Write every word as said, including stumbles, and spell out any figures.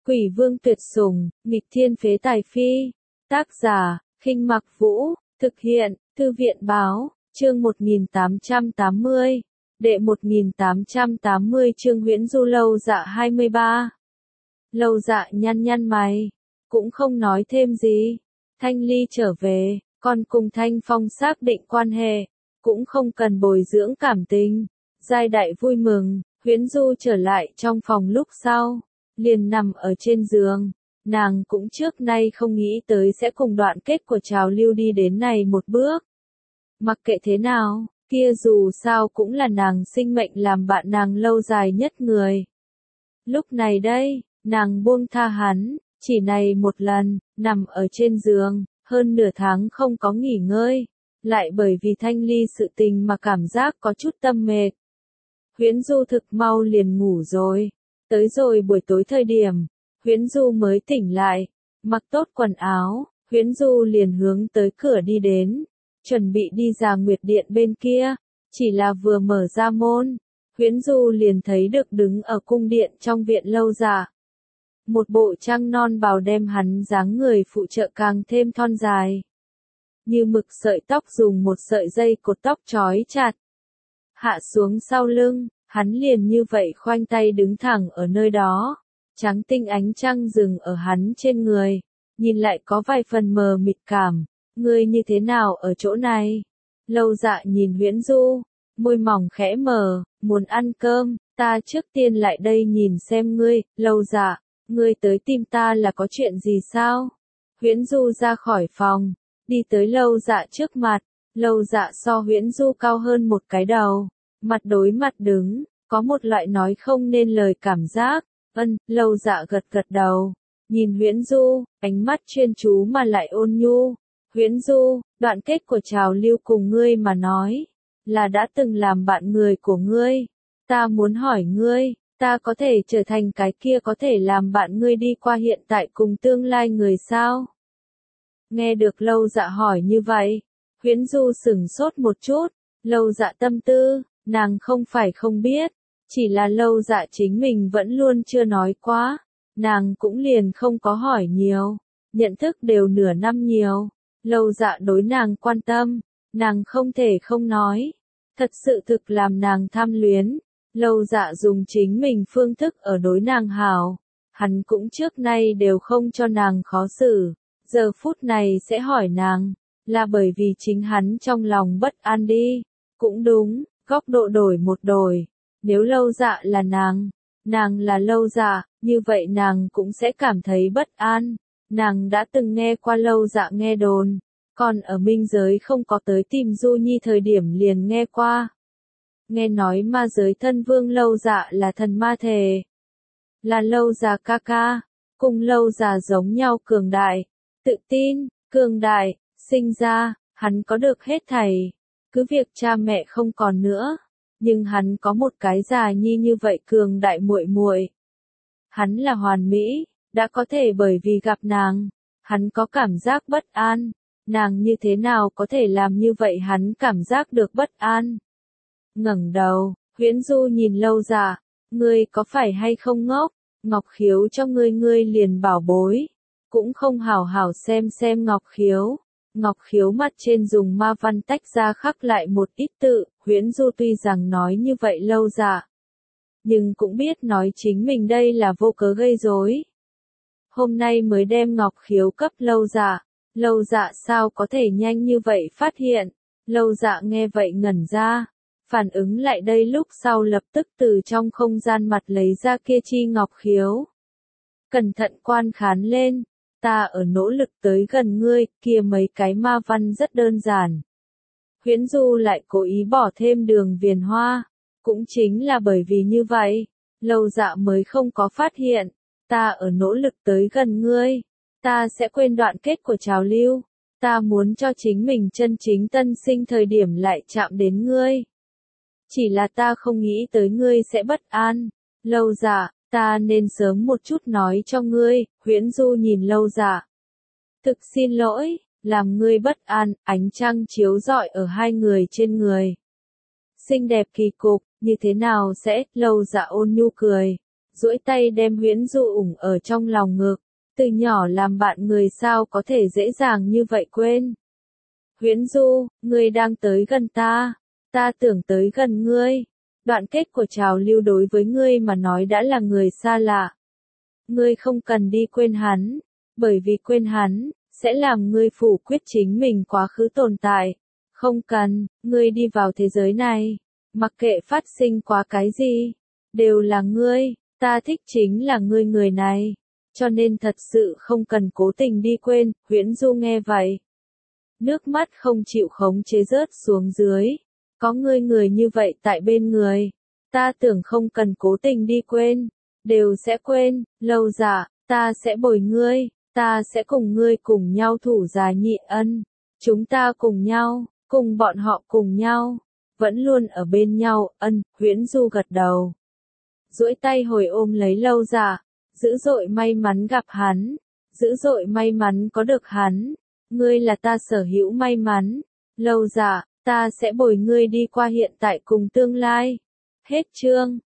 Quỷ vương tuyệt sủng, nghịch thiên phế tài phi. Tác giả, Khinh Mặc Vũ, thực hiện, Thư viện báo, chương một nghìn tám trăm tám mươi, đệ một nghìn tám trăm tám mươi chương Huyễn Du. Lâu Dạ hai mươi ba. Lâu Dạ nhăn nhăn mày, cũng không nói thêm gì. Thanh Ly trở về, còn cùng Thanh Phong xác định quan hệ, cũng không cần bồi dưỡng cảm tình. Giai Đại vui mừng, Huyễn Du trở lại trong phòng lúc sau, liền nằm ở trên giường. Nàng cũng trước nay không nghĩ tới sẽ cùng đoạn kết của trào lưu đi đến này một bước. Mặc kệ thế nào, kia dù sao cũng là nàng sinh mệnh làm bạn nàng lâu dài nhất người. Lúc này đây, nàng buông tha hắn, chỉ này một lần, nằm ở trên giường, hơn nửa tháng không có nghỉ ngơi, lại bởi vì Thanh Ly sự tình mà cảm giác có chút tâm mệt. Huyễn Du thực mau liền ngủ rồi, tới rồi buổi tối thời điểm, Huyễn Du mới tỉnh lại, mặc tốt quần áo, Huyễn Du liền hướng tới cửa đi đến, chuẩn bị đi ra Nguyệt Điện bên kia, chỉ là vừa mở ra môn, Huyễn Du liền thấy được đứng ở cung điện trong viện Lâu Dạ. Một bộ trăng non bào đem hắn dáng người phụ trợ càng thêm thon dài. Như mực sợi tóc dùng một sợi dây cột tóc trói chặt. Hạ xuống sau lưng, hắn liền như vậy khoanh tay đứng thẳng ở nơi đó. Trắng tinh ánh trăng dừng ở hắn trên người, nhìn lại có vài phần mờ mịt cảm. Ngươi như thế nào ở chỗ này? Lâu Dạ nhìn Huyễn Du, môi mỏng khẽ mở, muốn ăn cơm, ta trước tiên lại đây nhìn xem ngươi. Lâu Dạ, ngươi tới tìm ta là có chuyện gì sao? Huyễn Du ra khỏi phòng, đi tới Lâu Dạ trước mặt. Lâu Dạ so Huyễn Du cao hơn một cái đầu, mặt đối mặt đứng, có một loại nói không nên lời cảm giác. Ân, Lâu Dạ gật gật đầu, nhìn Huyễn Du, ánh mắt chuyên chú mà lại ôn nhu. Huyễn Du, đoạn kết của trào lưu cùng ngươi mà nói, là đã từng làm bạn người của ngươi. Ta muốn hỏi ngươi, ta có thể trở thành cái kia có thể làm bạn ngươi đi qua hiện tại cùng tương lai người sao? Nghe được Lâu Dạ hỏi như vậy, Huyễn Du sửng sốt một chút. Lâu Dạ tâm tư, nàng không phải không biết, chỉ là Lâu Dạ chính mình vẫn luôn chưa nói quá, nàng cũng liền không có hỏi nhiều, nhận thức đều nửa năm nhiều. Lâu Dạ đối nàng quan tâm, nàng không thể không nói, thật sự thực làm nàng tham luyến. Lâu Dạ dùng chính mình phương thức ở đối nàng hảo, hắn cũng trước nay đều không cho nàng khó xử, giờ phút này sẽ hỏi nàng, là bởi vì chính hắn trong lòng bất an đi. Cũng đúng, góc độ đổi một đổi, nếu Lâu Dạ là nàng, nàng là Lâu Dạ, như vậy nàng cũng sẽ cảm thấy bất an. Nàng đã từng nghe qua Lâu Dạ nghe đồn, còn ở minh giới không có tới tìm Du Nhi thời điểm liền nghe qua. Nghe nói ma giới thân vương Lâu Dạ là thần ma thể, là Lâu Dạ ca ca, cùng Lâu Dạ giống nhau cường đại, tự tin, cường đại, sinh ra, hắn có được hết thảy, cứ việc cha mẹ không còn nữa, nhưng hắn có một cái già nhi như vậy cường đại muội muội. Hắn là hoàn mỹ, đã có thể bởi vì gặp nàng, hắn có cảm giác bất an, nàng như thế nào có thể làm như vậy hắn cảm giác được bất an. Ngẩng đầu, Huyễn Du nhìn Lâu Dạ, ngươi có phải hay không ngốc, Ngọc Khiếu cho ngươi ngươi liền bảo bối, cũng không hảo hảo xem xem Ngọc Khiếu. Ngọc Khiếu mặt trên dùng ma văn tách ra khắc lại một ít tự, Huyễn Du tuy rằng nói như vậy Lâu Dạ, nhưng cũng biết nói chính mình đây là vô cớ gây rối. Hôm nay mới đem Ngọc Khiếu cấp Lâu Dạ, Lâu Dạ sao có thể nhanh như vậy phát hiện. Lâu Dạ nghe vậy ngẩn ra, phản ứng lại đây lúc sau lập tức từ trong không gian mặt lấy ra kia chi Ngọc Khiếu. Cẩn thận quan khán lên. Ta ở nỗ lực tới gần ngươi, kia mấy cái ma văn rất đơn giản. Huyễn Du lại cố ý bỏ thêm đường viền hoa, cũng chính là bởi vì như vậy, Lâu Dạ mới không có phát hiện. Ta ở nỗ lực tới gần ngươi, ta sẽ quên đoạn kết của trào lưu, ta muốn cho chính mình chân chính tân sinh thời điểm lại chạm đến ngươi. Chỉ là ta không nghĩ tới ngươi sẽ bất an. Lâu Dạ, ta nên sớm một chút nói cho ngươi. Huyễn Du nhìn Lâu Dạ. Thực xin lỗi, làm ngươi bất an. Ánh trăng chiếu rọi ở hai người trên người. Xinh đẹp kỳ cục, như thế nào sẽ? Lâu Dạ ôn nhu cười, duỗi tay đem Huyễn Du ủng ở trong lòng ngực. Từ nhỏ làm bạn người sao có thể dễ dàng như vậy quên. Huyễn Du, ngươi đang tới gần ta, ta tưởng tới gần ngươi. Đoạn kết của trào lưu đối với ngươi mà nói đã là người xa lạ. Ngươi không cần đi quên hắn, bởi vì quên hắn, sẽ làm ngươi phủ quyết chính mình quá khứ tồn tại. Không cần, ngươi đi vào thế giới này, mặc kệ phát sinh quá cái gì, đều là ngươi, ta thích chính là ngươi người này. Cho nên thật sự không cần cố tình đi quên. Huyễn Du nghe vậy, nước mắt không chịu khống chế rớt xuống dưới. Có ngươi người như vậy tại bên người, ta tưởng không cần cố tình đi quên, đều sẽ quên. Lâu Dạ, ta sẽ bồi ngươi, ta sẽ cùng ngươi cùng nhau thủ Giá Nhị Ân. Chúng ta cùng nhau, cùng bọn họ cùng nhau, vẫn luôn ở bên nhau. Ân. Huyễn Du gật đầu, duỗi tay hồi ôm lấy Lâu Dạ. Dữ dội may mắn gặp hắn, dữ dội may mắn có được hắn, ngươi là ta sở hữu may mắn. Lâu Dạ, ta sẽ bồi ngươi đi qua hiện tại cùng tương lai. Hết chương.